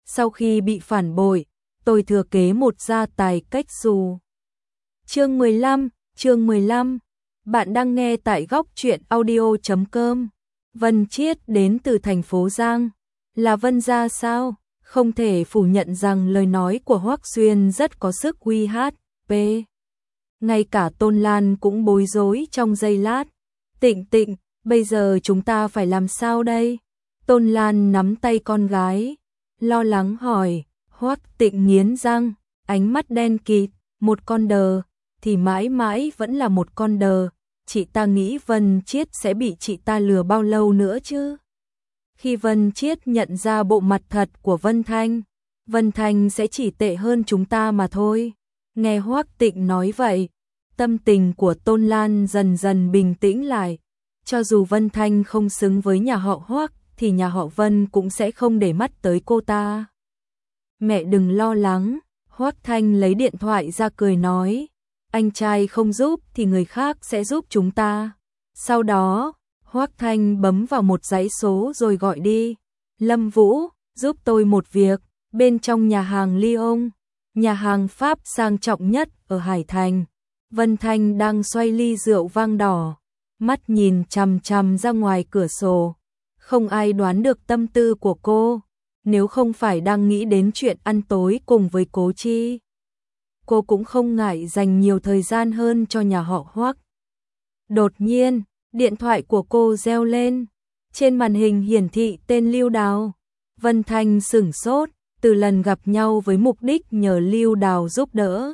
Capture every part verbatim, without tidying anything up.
Sau khi bị phản bội, tôi thừa kế một gia tài cách xù. Chương mười lăm, chương mười lăm. Bạn đang nghe tại góc truyện audio chấm com. Vân Chiết đến từ thành phố Giang, là Vân gia sao? Không thể phủ nhận rằng lời nói của Hoắc Xuyên rất có sức uy hát. P. Ngay cả Tôn Lan cũng bối rối trong giây lát. Tịnh Tịnh, bây giờ chúng ta phải làm sao đây? Tôn Lan nắm tay con gái, lo lắng hỏi. Hoắc Tịnh nghiến răng, ánh mắt đen kịt, một con đờ, thì mãi mãi vẫn là một con đờ. Chị ta nghĩ Vân Chiết sẽ bị chị ta lừa bao lâu nữa chứ? Khi Vân Chiết nhận ra bộ mặt thật của Vân Thanh, Vân Thanh sẽ chỉ tệ hơn chúng ta mà thôi. Nghe Hoắc Tịnh nói vậy, tâm tình của Tôn Lan dần dần bình tĩnh lại. Cho dù Vân Thanh không xứng với nhà họ Hoắc, thì nhà họ Vân cũng sẽ không để mắt tới cô ta. Mẹ đừng lo lắng, Hoắc Thanh lấy điện thoại ra cười nói. Anh trai không giúp thì người khác sẽ giúp chúng ta. Sau đó, Hoắc Thanh bấm vào một dãy số rồi gọi đi. Lâm Vũ, giúp tôi một việc, bên trong nhà hàng Lyon, nhà hàng Pháp sang trọng nhất ở Hải Thành. Vân Thanh đang xoay ly rượu vang đỏ, mắt nhìn chằm chằm ra ngoài cửa sổ. Không ai đoán được tâm tư của cô, nếu không phải đang nghĩ đến chuyện ăn tối cùng với Cố Chi. Cô cũng không ngại dành nhiều thời gian hơn cho nhà họ Hoắc. Đột nhiên, điện thoại của cô reo lên. Trên màn hình hiển thị tên Lưu Đào. Vân Thanh sửng sốt, từ lần gặp nhau với mục đích nhờ Lưu Đào giúp đỡ.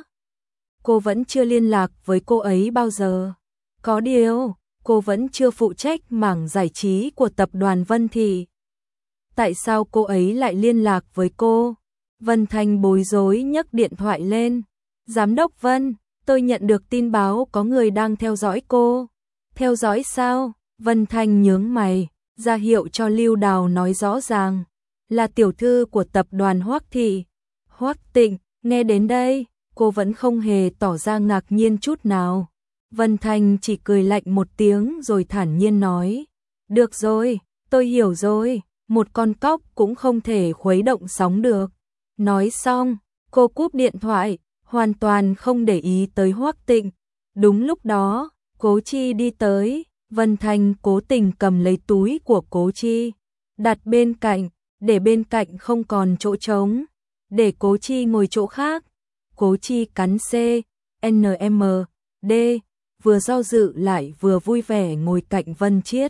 Cô vẫn chưa liên lạc với cô ấy bao giờ. Có điều, cô vẫn chưa phụ trách mảng giải trí của tập đoàn Vân Thị. Tại sao cô ấy lại liên lạc với cô? Vân Thanh bối rối nhấc điện thoại lên. Giám đốc Vân, tôi nhận được tin báo có người đang theo dõi cô. Theo dõi sao? Vân Thanh nhướng mày, ra hiệu cho Lưu Đào nói rõ ràng. Là tiểu thư của tập đoàn Hoắc Thị. Hoắc Tịnh, nghe đến đây, cô vẫn không hề tỏ ra ngạc nhiên chút nào. Vân Thanh chỉ cười lạnh một tiếng rồi thản nhiên nói. Được rồi, tôi hiểu rồi, một con cóc cũng không thể khuấy động sóng được. Nói xong, cô cúp điện thoại, hoàn toàn không để ý tới Hoắc Tịnh. Đúng lúc đó, Cố Chi đi tới, Vân Thanh cố tình cầm lấy túi của Cố Chi, đặt bên cạnh, để bên cạnh không còn chỗ trống, để Cố Chi ngồi chỗ khác. Cố Chi cắn C, N M, D, vừa do dự lại vừa vui vẻ ngồi cạnh Vân Chiết.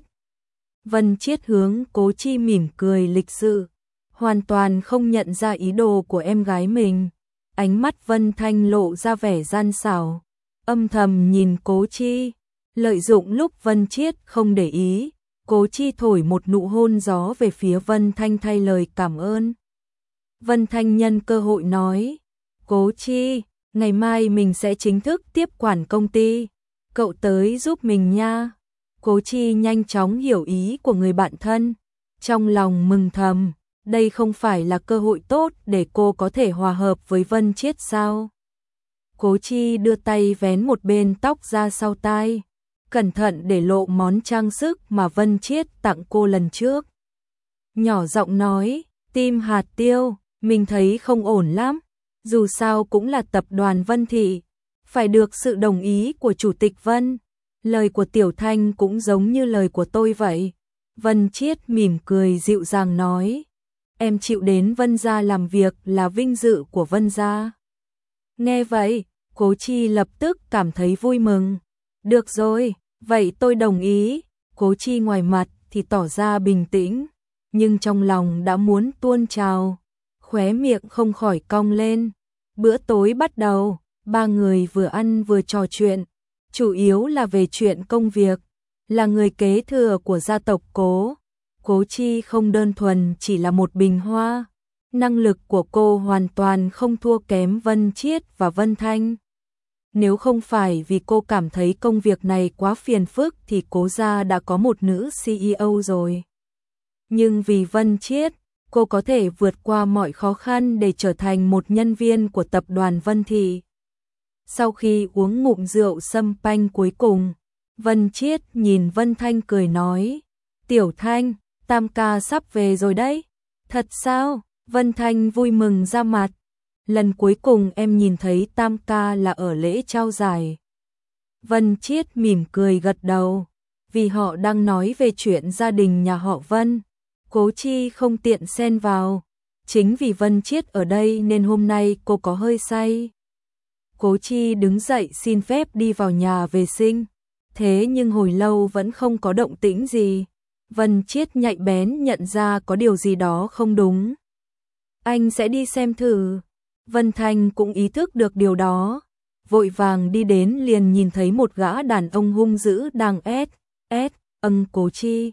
Vân Chiết hướng Cố Chi mỉm cười lịch sự, hoàn toàn không nhận ra ý đồ của em gái mình. Ánh mắt Vân Thanh lộ ra vẻ gian xảo, âm thầm nhìn Cố Chi. Lợi dụng lúc Vân Chiết không để ý, Cố Chi thổi một nụ hôn gió về phía Vân Thanh thay lời cảm ơn. Vân Thanh nhân cơ hội nói, Cố Chi, ngày mai mình sẽ chính thức tiếp quản công ty, cậu tới giúp mình nha. Cố Chi nhanh chóng hiểu ý của người bạn thân, trong lòng mừng thầm, đây không phải là cơ hội tốt để cô có thể hòa hợp với Vân Chiết sao? Cố Chi đưa tay vén một bên tóc ra sau tai, cẩn thận để lộ món trang sức mà Vân Chiết tặng cô lần trước. Nhỏ giọng nói, tim hạt tiêu, mình thấy không ổn lắm, dù sao cũng là tập đoàn Vân Thị, phải được sự đồng ý của Chủ tịch Vân. Lời của Tiểu Thanh cũng giống như lời của tôi vậy. Vân Chiết mỉm cười dịu dàng nói, em chịu đến Vân gia làm việc là vinh dự của Vân gia. Nghe vậy, Cố Chi lập tức cảm thấy vui mừng. Được rồi, vậy tôi đồng ý. Cố Chi ngoài mặt thì tỏ ra bình tĩnh, nhưng trong lòng đã muốn tuôn trào, khóe miệng không khỏi cong lên. Bữa tối bắt đầu, ba người vừa ăn vừa trò chuyện, chủ yếu là về chuyện công việc. Là người kế thừa của gia tộc Cố, Cố Chi không đơn thuần chỉ là một bình hoa. Năng lực của cô hoàn toàn không thua kém Vân Chiết và Vân Thanh. Nếu không phải vì cô cảm thấy công việc này quá phiền phức thì Cố gia đã có một nữ C E O rồi. Nhưng vì Vân Chiết, cô có thể vượt qua mọi khó khăn để trở thành một nhân viên của tập đoàn Vân Thị. Sau khi uống ngụm rượu sâm panh cuối cùng, Vân Chiết nhìn Vân Thanh cười nói, Tiểu Thanh, Tam ca sắp về rồi đấy. Thật sao? Vân Thanh vui mừng ra mặt. Lần cuối cùng em nhìn thấy Tam ca là ở lễ trao giải. Vân Chiết mỉm cười gật đầu, vì họ đang nói về chuyện gia đình nhà họ Vân. Cố Chi không tiện xen vào, chính vì Vân Chiết ở đây nên hôm nay cô có hơi say. Cố Chi đứng dậy xin phép đi vào nhà vệ sinh, thế nhưng hồi lâu vẫn không có động tĩnh gì. Vân Chiết nhạy bén nhận ra có điều gì đó không đúng. Anh sẽ đi xem thử. Vân Thanh cũng ý thức được điều đó, vội vàng đi đến liền nhìn thấy một gã đàn ông hung dữ đang ép, ép, âng Cố Chi.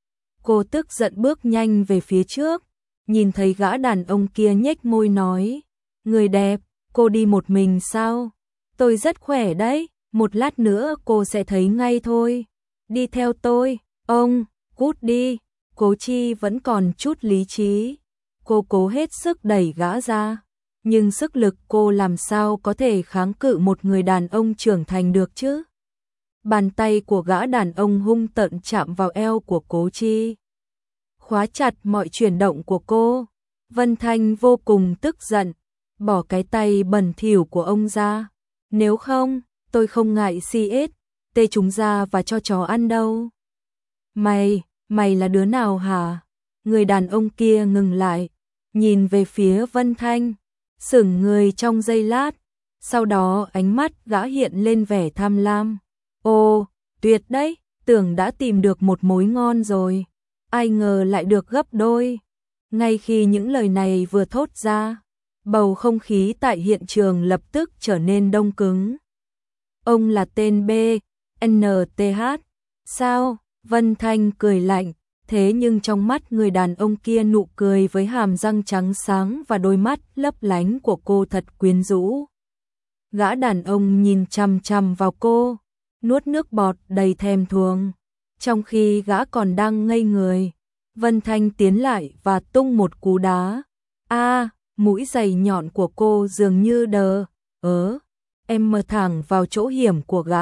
Cô tức giận bước nhanh về phía trước, nhìn thấy gã đàn ông kia nhếch môi nói, người đẹp, cô đi một mình sao? Tôi rất khỏe đấy, một lát nữa cô sẽ thấy ngay thôi. Đi theo tôi, ông, cút đi. Cố Chi vẫn còn chút lý trí. Cô cố hết sức đẩy gã ra, nhưng sức lực cô làm sao có thể kháng cự một người đàn ông trưởng thành được chứ? Bàn tay của gã đàn ông hung tợn chạm vào eo của Cố Chi, khóa chặt mọi chuyển động của cô. Vân Thanh vô cùng tức giận, bỏ cái tay bẩn thỉu của ông ra. Nếu không, tôi không ngại xê ét, tê chúng ra và cho chó ăn đâu. Mày, mày là đứa nào hả? Người đàn ông kia ngừng lại, nhìn về phía Vân Thanh, sững người trong giây lát, sau đó ánh mắt gã hiện lên vẻ tham lam. Ồ, tuyệt đấy, tưởng đã tìm được một mối ngon rồi, ai ngờ lại được gấp đôi. Ngay khi những lời này vừa thốt ra, bầu không khí tại hiện trường lập tức trở nên đông cứng. Ông là tên B, en tê hát, sao? Vân Thanh cười lạnh, thế nhưng trong mắt người đàn ông kia nụ cười với hàm răng trắng sáng và đôi mắt lấp lánh của cô thật quyến rũ. Gã đàn ông nhìn chằm chằm vào cô, nuốt nước bọt đầy thèm thuồng. Trong khi gã còn đang ngây người, Vân Thanh tiến lại và tung một cú đá. A, mũi giày nhọn của cô dường như đờ, ớ, em mờ thẳng vào chỗ hiểm của gã.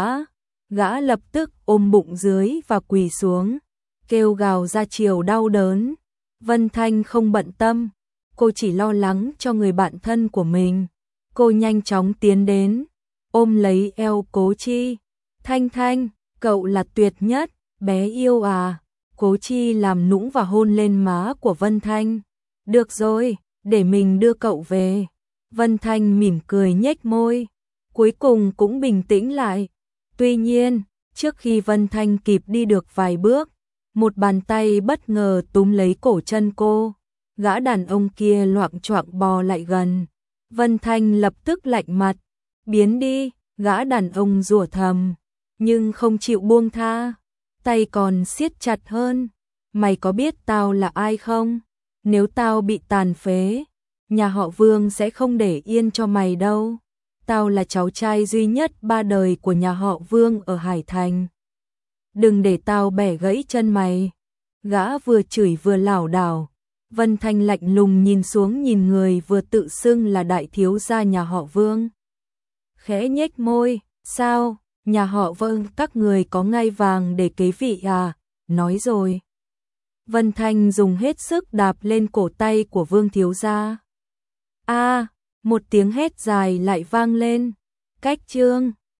Gã lập tức ôm bụng dưới và quỳ xuống, kêu gào ra chiều đau đớn. Vân Thanh không bận tâm, cô chỉ lo lắng cho người bạn thân của mình. Cô nhanh chóng tiến đến, ôm lấy eo Cố Chi. Thanh Thanh, cậu là tuyệt nhất, bé yêu à. Cố Chi làm nũng và hôn lên má của Vân Thanh. Được rồi, để mình đưa cậu về. Vân Thanh mỉm cười nhếch môi, cuối cùng cũng bình tĩnh lại. Tuy nhiên, trước khi Vân Thanh kịp đi được vài bước, một bàn tay bất ngờ túm lấy cổ chân cô. Gã đàn ông kia loạng choạng bò lại gần. Vân Thanh lập tức lạnh mặt. Biến đi, gã đàn ông rủa thầm, nhưng không chịu buông tha. Tay còn siết chặt hơn. Mày có biết tao là ai không? Nếu tao bị tàn phế, nhà họ Vương sẽ không để yên cho mày đâu. Tao là cháu trai duy nhất ba đời của nhà họ Vương ở Hải Thành. Đừng để tao bẻ gãy chân mày. Gã vừa chửi vừa lảo đảo. Vân Thanh lạnh lùng nhìn xuống nhìn người vừa tự xưng là đại thiếu gia nhà họ Vương. Khẽ nhếch môi, sao, nhà họ Vương các người có ngai vàng để kế vị à? Nói rồi. Vân Thanh dùng hết sức đạp lên cổ tay của Vương thiếu gia. A, một tiếng hét dài lại vang lên. Cách chương